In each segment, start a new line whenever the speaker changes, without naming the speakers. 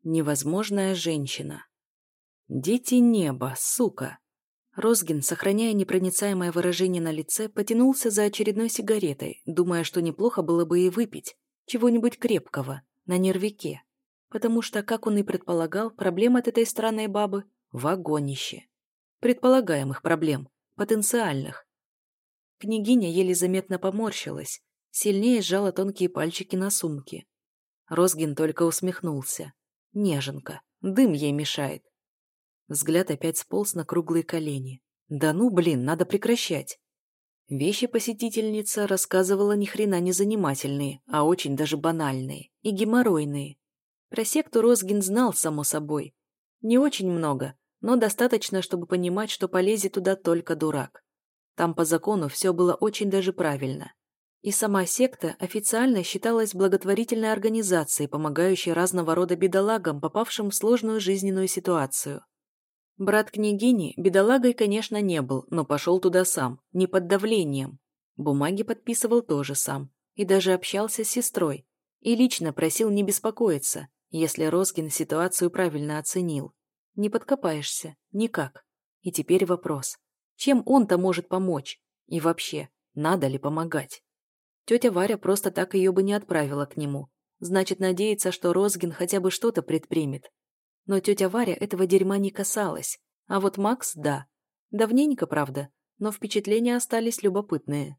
Невозможная женщина. Дети неба, сука. Розгин, сохраняя непроницаемое выражение на лице, потянулся за очередной сигаретой, думая, что неплохо было бы и выпить чего-нибудь крепкого, на нервике. Потому что, как он и предполагал, проблем от этой странной бабы вагонище. Предполагаемых проблем, потенциальных. Княгиня еле заметно поморщилась, сильнее сжала тонкие пальчики на сумке. Розгин только усмехнулся. Неженка, дым ей мешает. Взгляд опять сполз на круглые колени. Да ну, блин, надо прекращать. Вещи посетительница рассказывала ни хрена не занимательные, а очень даже банальные и геморройные. Про секту Розгин знал, само собой. Не очень много, но достаточно, чтобы понимать, что полезет туда только дурак. Там по закону все было очень даже правильно. И сама секта официально считалась благотворительной организацией, помогающей разного рода бедолагам, попавшим в сложную жизненную ситуацию. Брат княгини бедолагой, конечно, не был, но пошел туда сам, не под давлением. Бумаги подписывал тоже сам. И даже общался с сестрой. И лично просил не беспокоиться, если Розгин ситуацию правильно оценил. Не подкопаешься, никак. И теперь вопрос. Чем он-то может помочь? И вообще, надо ли помогать? Тетя Варя просто так ее бы не отправила к нему. Значит, надеется, что Розгин хотя бы что-то предпримет. Но тетя Варя этого дерьма не касалась. А вот Макс – да. Давненько, правда, но впечатления остались любопытные.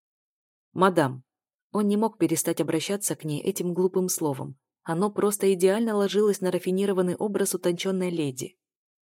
«Мадам». Он не мог перестать обращаться к ней этим глупым словом. Оно просто идеально ложилось на рафинированный образ утонченной леди.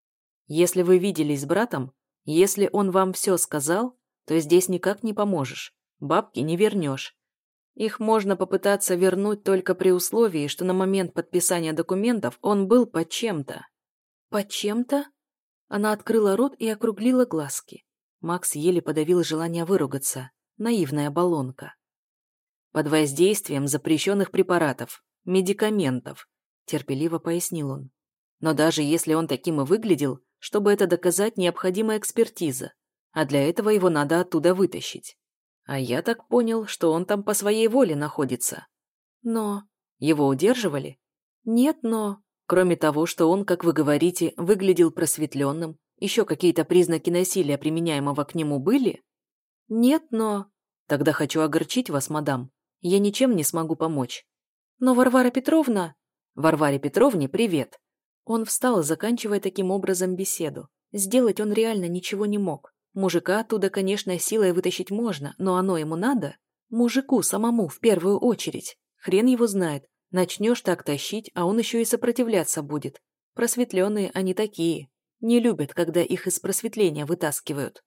«Если вы виделись с братом, если он вам все сказал, то здесь никак не поможешь. Бабки не вернешь. Их можно попытаться вернуть только при условии, что на момент подписания документов он был под чем-то». «Под чем-то?» Она открыла рот и округлила глазки. Макс еле подавил желание выругаться. Наивная баллонка. «Под воздействием запрещенных препаратов, медикаментов», терпеливо пояснил он. «Но даже если он таким и выглядел, чтобы это доказать, необходима экспертиза, а для этого его надо оттуда вытащить. А я так понял, что он там по своей воле находится. Но... Его удерживали? Нет, но... Кроме того, что он, как вы говорите, выглядел просветленным, еще какие-то признаки насилия, применяемого к нему, были? Нет, но... Тогда хочу огорчить вас, мадам. Я ничем не смогу помочь. Но Варвара Петровна... Варваре Петровне привет. Он встал, заканчивая таким образом беседу. Сделать он реально ничего не мог. Мужика оттуда, конечно, силой вытащить можно, но оно ему надо? Мужику самому в первую очередь. Хрен его знает. Начнешь так тащить, а он еще и сопротивляться будет. Просветленные они такие. Не любят, когда их из просветления вытаскивают.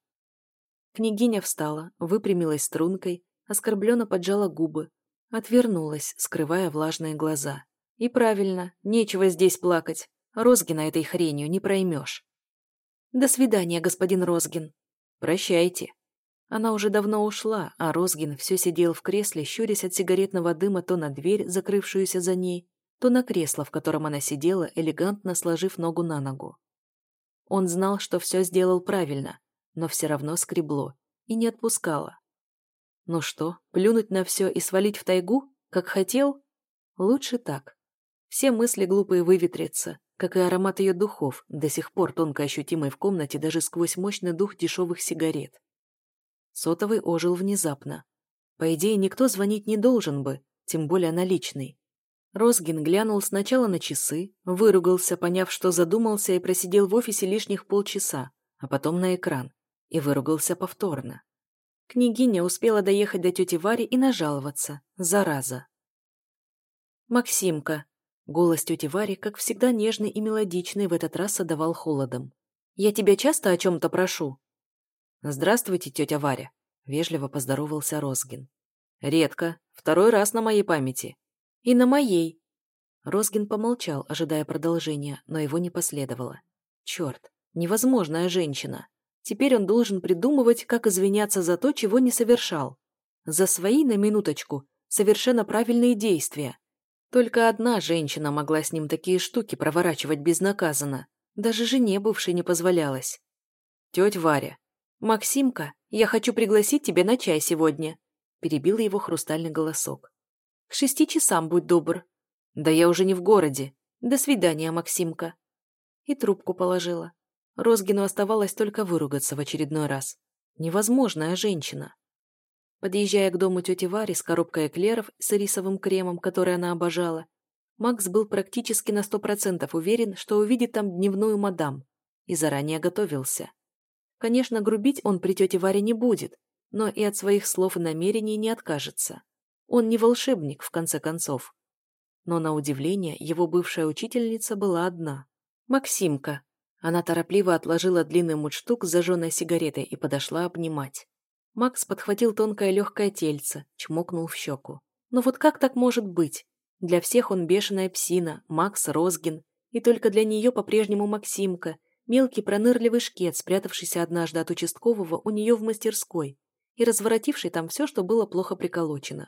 Княгиня встала, выпрямилась стрункой, оскорбленно поджала губы, отвернулась, скрывая влажные глаза. И правильно, нечего здесь плакать. Розгина этой хренью не проймешь. До свидания, господин Розгин. Прощайте. Она уже давно ушла, а Розгин все сидел в кресле, щурясь от сигаретного дыма то на дверь, закрывшуюся за ней, то на кресло, в котором она сидела, элегантно сложив ногу на ногу. Он знал, что все сделал правильно, но все равно скребло и не отпускало. Ну что, плюнуть на все и свалить в тайгу, как хотел? Лучше так. Все мысли глупые выветрятся, как и аромат ее духов, до сих пор тонко ощутимый в комнате даже сквозь мощный дух дешевых сигарет. Сотовый ожил внезапно. По идее, никто звонить не должен бы, тем более наличный. Розгин глянул сначала на часы, выругался, поняв, что задумался и просидел в офисе лишних полчаса, а потом на экран, и выругался повторно. Княгиня успела доехать до тети Вари и нажаловаться. Зараза. «Максимка». Голос тети Вари, как всегда нежный и мелодичный, в этот раз отдавал холодом. «Я тебя часто о чем-то прошу?» «Здравствуйте, тетя Варя», — вежливо поздоровался Розгин. «Редко. Второй раз на моей памяти». «И на моей». Розгин помолчал, ожидая продолжения, но его не последовало. Черт, невозможная женщина. Теперь он должен придумывать, как извиняться за то, чего не совершал. За свои, на минуточку, совершенно правильные действия. Только одна женщина могла с ним такие штуки проворачивать безнаказанно. Даже жене бывшей не позволялось. «Тетя Варя». «Максимка, я хочу пригласить тебя на чай сегодня», – перебил его хрустальный голосок. «К 6 часам будь добр». «Да я уже не в городе». До свидания, Максимка. И трубку положила. Розгину оставалось только выругаться в очередной раз. Невозможная женщина. Подъезжая к дому тети Вари с коробкой эклеров с ирисовым кремом, который она обожала, Макс был практически на 100% уверен, что увидит там дневную мадам, и заранее готовился. Конечно, грубить он при тете Варе не будет, но и от своих слов и намерений не откажется. Он не волшебник, в конце концов. Но, на удивление, его бывшая учительница была одна. Максимка. Она торопливо отложила длинный мундштук с зажженной сигаретой и подошла обнимать. Макс подхватил тонкое легкое тельце, чмокнул в щеку. Но вот как так может быть? Для всех он бешеная псина, Макс Розгин, и только для нее по-прежнему Максимка, мелкий пронырливый шкет, спрятавшийся однажды от участкового у нее в мастерской и разворотивший там все, что было плохо приколочено.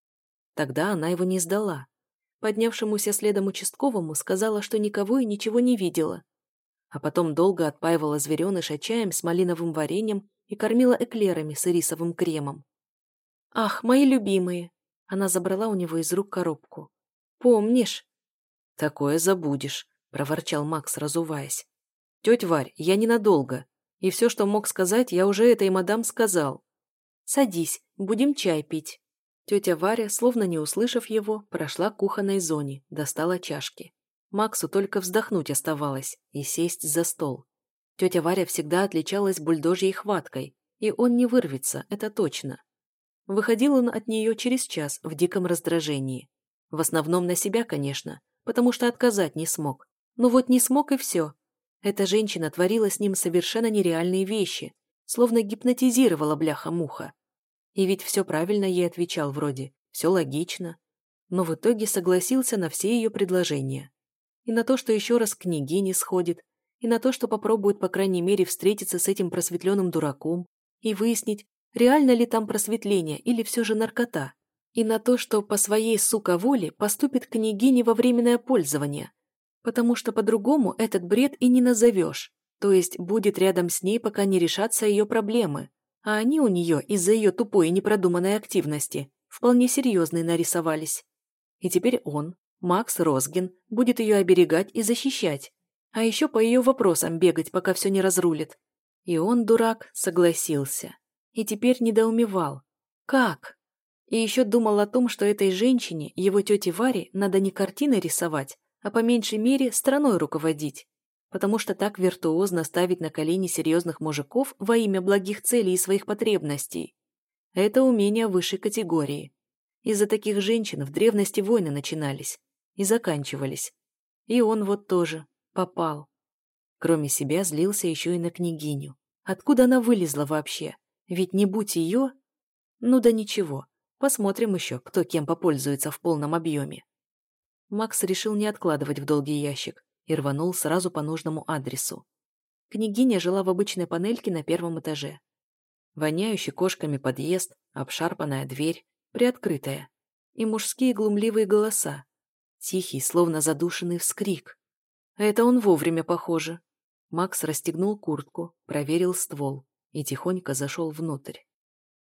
Тогда она его не сдала. Поднявшемуся следом участковому сказала, что никого и ничего не видела. А потом долго отпаивала звереныша чаем с малиновым вареньем и кормила эклерами с ирисовым кремом. «Ах, мои любимые!» Она забрала у него из рук коробку. «Помнишь?» «Такое забудешь», — проворчал Макс, разуваясь. «Тетя Варь, я ненадолго, и все, что мог сказать, я уже этой мадам сказал». «Садись, будем чай пить». Тетя Варя, словно не услышав его, прошла к кухонной зоне, достала чашки. Максу только вздохнуть оставалось и сесть за стол. Тетя Варя всегда отличалась бульдожьей хваткой, и он не вырвется, это точно. Выходил он от нее через час в диком раздражении. В основном на себя, конечно, потому что отказать не смог. Но вот не смог и все. Эта женщина творила с ним совершенно нереальные вещи, словно гипнотизировала бляха-муха. И ведь все правильно ей отвечал вроде, все логично. Но в итоге согласился на все ее предложения. И на то, что еще раз к княгине сходит, и на то, что попробует, по крайней мере, встретиться с этим просветленным дураком и выяснить, реально ли там просветление или все же наркота, и на то, что по своей, сука, воле поступит к княгине во временное пользование, потому что по-другому этот бред и не назовешь, то есть будет рядом с ней, пока не решатся ее проблемы, а они у нее из-за ее тупой и непродуманной активности вполне серьезные нарисовались. И теперь он, Макс Розгин, будет ее оберегать и защищать, а еще по ее вопросам бегать, пока все не разрулит. И он, дурак, согласился. И теперь недоумевал. Как? И еще думал о том, что этой женщине, его тете Варе, надо не картины рисовать, а по меньшей мере страной руководить, потому что так виртуозно ставить на колени серьезных мужиков во имя благих целей и своих потребностей. Это умение высшей категории. Из-за таких женщин в древности войны начинались и заканчивались. И он вот тоже попал. Кроме себя злился еще и на княгиню. Откуда она вылезла вообще? Ведь не будь ее... Ну да ничего, посмотрим еще, кто кем попользуется в полном объеме. Макс решил не откладывать в долгий ящик и рванул сразу по нужному адресу. Княгиня жила в обычной панельке на первом этаже. Воняющий кошками подъезд, обшарпанная дверь, приоткрытая. И мужские глумливые голоса. Тихий, словно задушенный вскрик. Это он вовремя, похоже. Макс расстегнул куртку, проверил ствол и тихонько зашел внутрь.